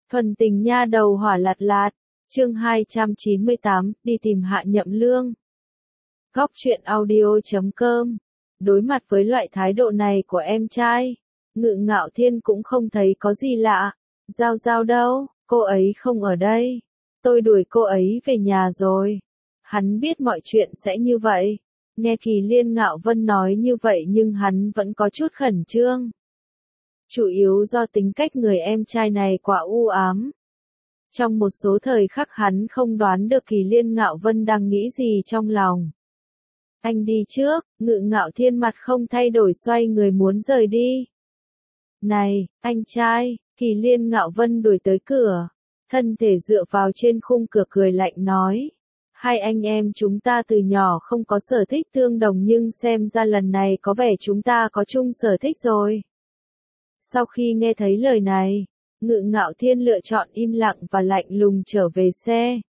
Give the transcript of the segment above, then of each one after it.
Thuần tình nha đầu hỏa lạt lạt, chương 298, đi tìm Hạ Nhậm Lương. Góc truyện audio.com. Đối mặt với loại thái độ này của em trai, Ngự Ngạo Thiên cũng không thấy có gì lạ. Giao Giao đâu, cô ấy không ở đây. Tôi đuổi cô ấy về nhà rồi. Hắn biết mọi chuyện sẽ như vậy. Nghe Kỳ Liên Ngạo Vân nói như vậy nhưng hắn vẫn có chút khẩn trương. Chủ yếu do tính cách người em trai này quá u ám. Trong một số thời khắc hắn không đoán được Kỳ Liên Ngạo Vân đang nghĩ gì trong lòng. Anh đi trước, Ngự Ngạo Thiên mặt không thay đổi xoay người muốn rời đi. Này, anh trai, Kỳ Liên Ngạo Vân đuổi tới cửa, thân thể dựa vào trên khung cửa cười lạnh nói. Hai anh em chúng ta từ nhỏ không có sở thích tương đồng nhưng xem ra lần này có vẻ chúng ta có chung sở thích rồi. Sau khi nghe thấy lời này, Ngự Ngạo Thiên lựa chọn im lặng và lạnh lùng trở về xe.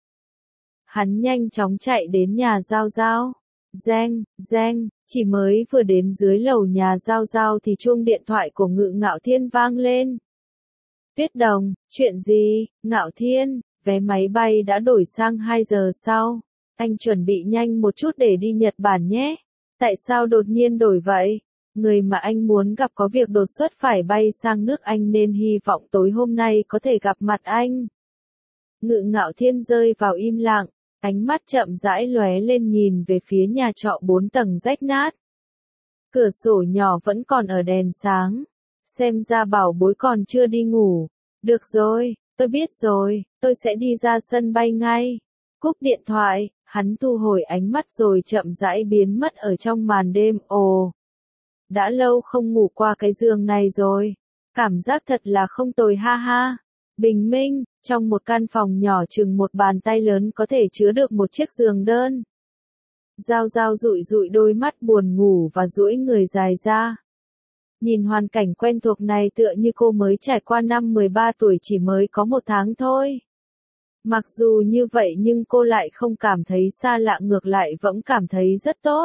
Hắn nhanh chóng chạy đến nhà Giao Giao. Reng, reng, chỉ mới vừa đến dưới lầu nhà Giao Giao thì chuông điện thoại của Ngự Ngạo Thiên vang lên. Tuyết Đồng, chuyện gì? Ngạo Thiên, vé máy bay đã đổi sang 2 giờ sau. Anh chuẩn bị nhanh một chút để đi Nhật Bản nhé. Tại sao đột nhiên đổi vậy? Người mà anh muốn gặp có việc đột xuất phải bay sang nước Anh nên hy vọng tối hôm nay có thể gặp mặt anh. Ngự Ngạo Thiên rơi vào im lặng, ánh mắt chậm rãi lóe lên nhìn về phía nhà trọ 4 tầng rách nát. Cửa sổ nhỏ vẫn còn ở đèn sáng. Xem ra bảo bối còn chưa đi ngủ. Được rồi, tôi biết rồi, tôi sẽ đi ra sân bay ngay. Cúp điện thoại, hắn thu hồi ánh mắt rồi chậm rãi biến mất ở trong màn đêm. Ồ, đã lâu không ngủ qua cái giường này rồi. Cảm giác thật là không tồi ha ha. Bình minh, trong một căn phòng nhỏ chừng một bàn tay lớn có thể chứa được một chiếc giường đơn. Giao Giao dụi dụi đôi mắt buồn ngủ và duỗi người dài ra. Nhìn hoàn cảnh quen thuộc này tựa như cô mới trải qua năm 13 tuổi chỉ mới có 1 tháng thôi. Mặc dù như vậy nhưng cô lại không cảm thấy xa lạ, ngược lại vẫn cảm thấy rất tốt.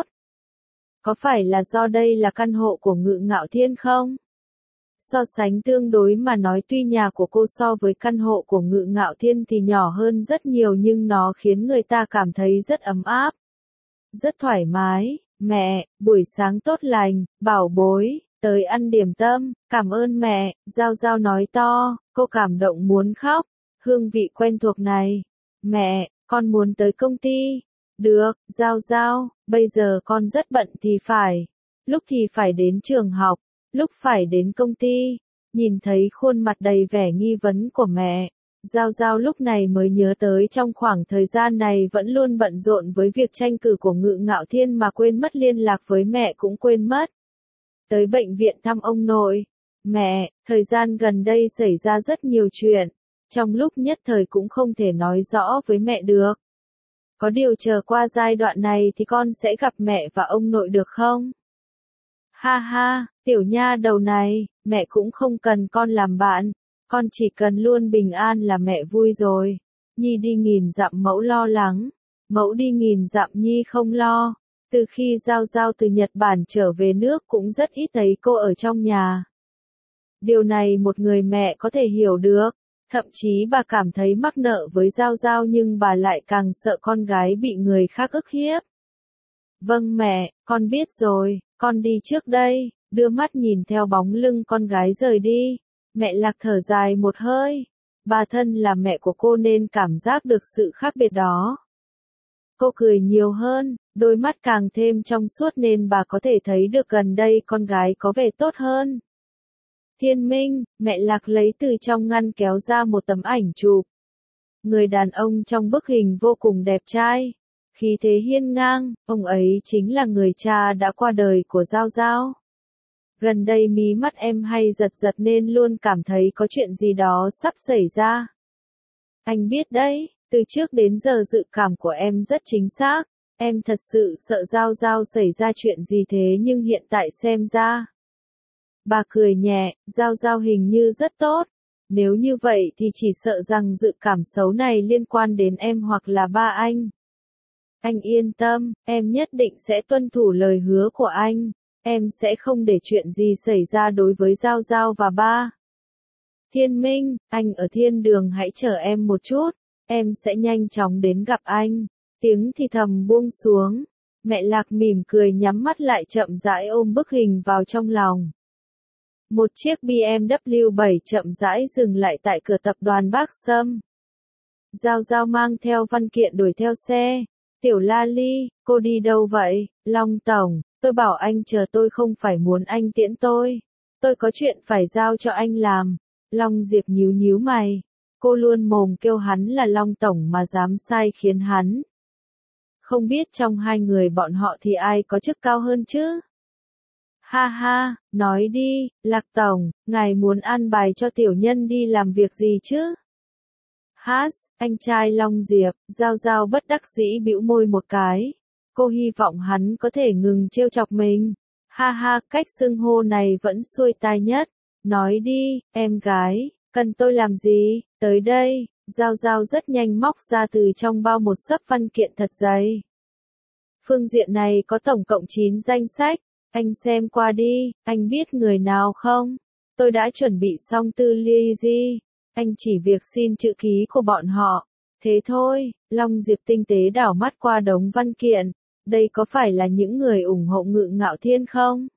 Có phải là do đây là căn hộ của Ngự Ngạo Thiên không? So sánh tương đối mà nói tuy nhà của cô so với căn hộ của Ngự Ngạo Thiên thì nhỏ hơn rất nhiều nhưng nó khiến người ta cảm thấy rất ấm áp. Rất thoải mái. Mẹ, buổi sáng tốt lành, bảo bối, tới ăn điểm tâm, cảm ơn mẹ, Giao Giao nói to, cô cảm động muốn khóc. Hương vị quen thuộc này. Mẹ, con muốn tới công ty. Được, Giao Giao, bây giờ con rất bận thì phải. Lúc thì phải đến trường học, lúc phải đến công ty. Nhìn thấy khuôn mặt đầy vẻ nghi vấn của mẹ, Giao Giao lúc này mới nhớ tới trong khoảng thời gian này vẫn luôn bận rộn với việc tranh cử của Ngự Ngạo Thiên mà quên mất liên lạc với mẹ cũng quên mất. Tới bệnh viện thăm ông nội. Mẹ, thời gian gần đây xảy ra rất nhiều chuyện. Trong lúc nhất thời cũng không thể nói rõ với mẹ được. Có điều chờ qua giai đoạn này thì con sẽ gặp mẹ và ông nội được không? Ha ha, tiểu nha đầu này, mẹ cũng không cần con làm bạn. Con chỉ cần luôn bình an là mẹ vui rồi. Nhi đi nghìn dặm mẫu lo lắng. Mẫu đi nghìn dặm Nhi không lo. Từ khi Giao Giao từ Nhật Bản trở về nước cũng rất ít thấy cô ở trong nhà. Điều này một người mẹ có thể hiểu được. Thậm chí bà cảm thấy mắc nợ với Giao Giao nhưng bà lại càng sợ con gái bị người khác ức hiếp. Vâng mẹ, con biết rồi, con đi trước đây. Đưa mắt nhìn theo bóng lưng con gái rời đi. Mẹ Lạc thở dài một hơi. Bà thân là mẹ của cô nên cảm giác được sự khác biệt đó. Cô cười nhiều hơn, đôi mắt càng thêm trong suốt nên bà có thể thấy được gần đây con gái có vẻ tốt hơn. Thiên Minh, mẹ Lạc lấy từ trong ngăn kéo ra một tấm ảnh chụp. Người đàn ông trong bức hình vô cùng đẹp trai. Khí thế hiên ngang, ông ấy chính là người cha đã qua đời của Giao Giao. Gần đây mí mắt em hay giật giật nên luôn cảm thấy có chuyện gì đó sắp xảy ra. Anh biết đấy, từ trước đến giờ dự cảm của em rất chính xác. Em thật sự sợ Giao Giao xảy ra chuyện gì thế nhưng hiện tại xem ra. Bà cười nhẹ, Giao Giao hình như rất tốt. Nếu như vậy thì chỉ sợ rằng dự cảm xấu này liên quan đến em hoặc là ba anh. Anh yên tâm, em nhất định sẽ tuân thủ lời hứa của anh. Em sẽ không để chuyện gì xảy ra đối với Giao Giao và ba. Thiên Minh, anh ở thiên đường hãy chờ em một chút, em sẽ nhanh chóng đến gặp anh. Tiếng thì thầm buông xuống. Mẹ Lạc mỉm cười nhắm mắt lại chậm rãi ôm bức hình vào trong lòng. Một chiếc BMW 7 chậm rãi dừng lại tại cửa tập đoàn Bác Sâm. Giao Giao mang theo văn kiện đuổi theo xe. Tiểu La Ly, cô đi đâu vậy? Long Tổng, tôi bảo anh chờ tôi không phải muốn anh tiễn tôi. Tôi có chuyện phải giao cho anh làm. Long Diệp nhíu nhíu mày. Cô luôn mồm kêu hắn là Long Tổng mà dám sai khiến hắn. Không biết trong hai người bọn họ thì ai có chức cao hơn chứ? Ha ha, nói đi, Lạc Tổng, ngài muốn an bài cho tiểu nhân đi làm việc gì chứ? Hát, anh trai Long Diệp, Giao Giao bất đắc dĩ bĩu môi một cái. Cô hy vọng hắn có thể ngừng trêu chọc mình. Ha ha, cách xưng hô này vẫn xuôi tai nhất. Nói đi, em gái, cần tôi làm gì? Tới đây, Giao Giao rất nhanh móc ra từ trong bao một xấp văn kiện thật dày. Phương diện này có tổng cộng 9 danh sách. Anh xem qua đi, anh biết người nào không? Tôi đã chuẩn bị xong tư ly. Anh chỉ việc xin chữ ký của bọn họ. Thế thôi, Long Diệp tinh tế đảo mắt qua đống văn kiện. Đây có phải là những người ủng hộ Ngự Ngạo Thiên không?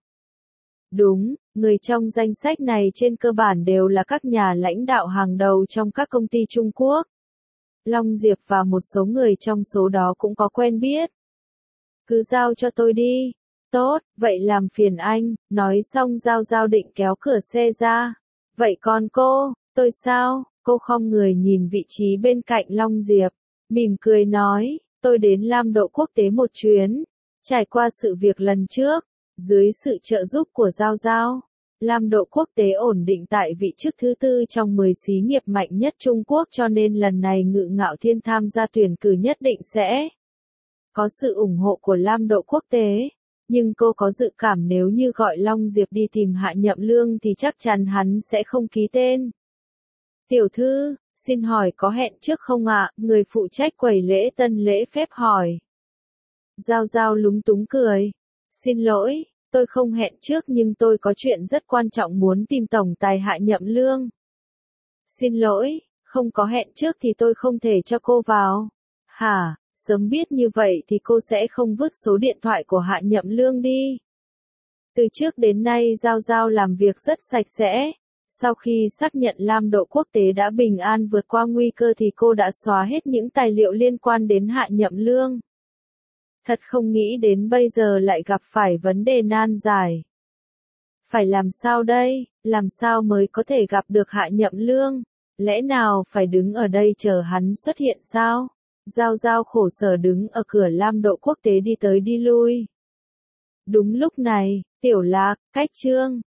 Đúng, người trong danh sách này trên cơ bản đều là các nhà lãnh đạo hàng đầu trong các công ty Trung Quốc. Long Diệp và một số người trong số đó cũng có quen biết. Cứ giao cho tôi đi. Tốt, vậy làm phiền anh, nói xong Giao Giao định kéo cửa xe ra. Vậy còn cô, tôi sao? Cô khom người nhìn vị trí bên cạnh Long Diệp, mỉm cười nói, tôi đến Lam Độ Quốc tế một chuyến. Trải qua sự việc lần trước, dưới sự trợ giúp của Giao Giao, Lam Độ Quốc tế ổn định tại vị chức thứ 4 trong 10 xí nghiệp mạnh nhất Trung Quốc, cho nên lần này Ngự Ngạo Thiên tham gia tuyển cử nhất định sẽ có sự ủng hộ của Lam Độ Quốc tế. Nhưng cô có dự cảm nếu như gọi Long Diệp đi tìm Hạ Nhậm Lương thì chắc chắn hắn sẽ không ký tên. Tiểu thư, xin hỏi có hẹn trước không ạ? Người phụ trách quầy lễ tân lễ phép hỏi. Giao Giao lúng túng cười. Xin lỗi, tôi không hẹn trước nhưng tôi có chuyện rất quan trọng muốn tìm tổng tài Hạ Nhậm Lương. Xin lỗi, không có hẹn trước thì tôi không thể cho cô vào. Hả? Sớm biết như vậy thì cô sẽ không vứt số điện thoại của Hạ Nhậm Lương đi. Từ trước đến nay Giao Giao làm việc rất sạch sẽ. Sau khi xác nhận Lam Độ Quốc tế đã bình an vượt qua nguy cơ thì cô đã xóa hết những tài liệu liên quan đến Hạ Nhậm Lương. Thật không nghĩ đến bây giờ lại gặp phải vấn đề nan giải. Phải làm sao đây? Làm sao mới có thể gặp được Hạ Nhậm Lương? Lẽ nào phải đứng ở đây chờ hắn xuất hiện sao? Giao Giao khổ sở đứng ở cửa Lam Độ Quốc tế đi tới đi lui. Đúng lúc này, Tiểu Lạc, Cách Trương,